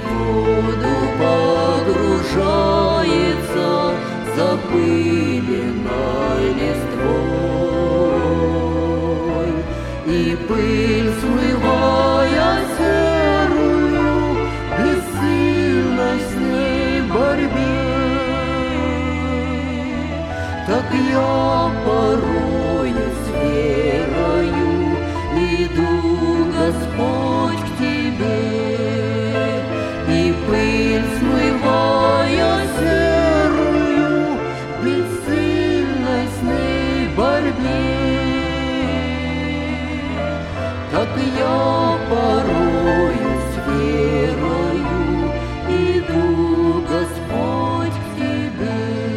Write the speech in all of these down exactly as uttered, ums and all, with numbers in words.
воду погружается запыленной листвой, и пыль, смывая серую, бессильно с ней борьбе. Так я порою с верою иду, Господь, к Тебе, и пыль, смывая серую, бессильно с ней борьбе. Так я порою с верою иду, Господь, к Тебе.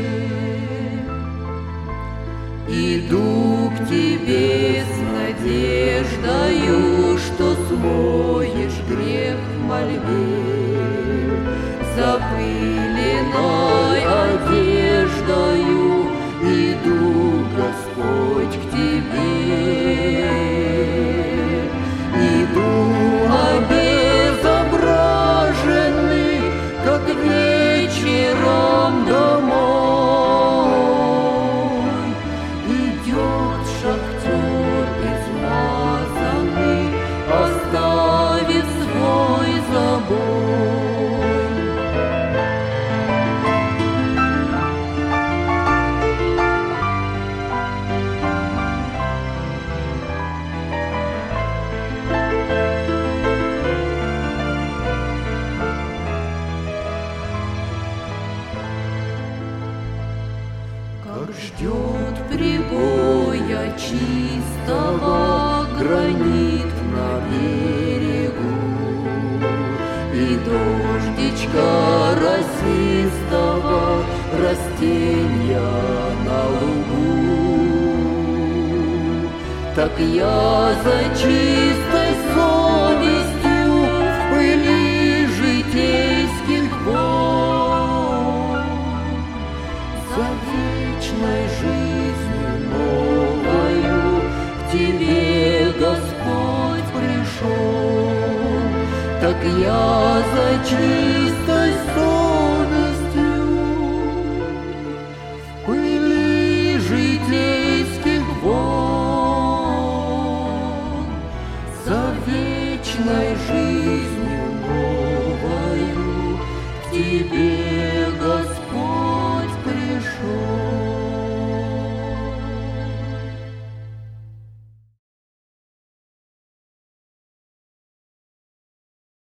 Иду к Тебе с надеждою, что смоешь грех в мольбе, запыленной одеждою иду, Господь, к Тебе. Иду обезображенный, как вечером домой. Идет шахтер измазанный, оставив свой забой. Как ждет прибоя чистого гранит на берегу, и дождичка росистого растенья на лугу. Так я за чистой совестью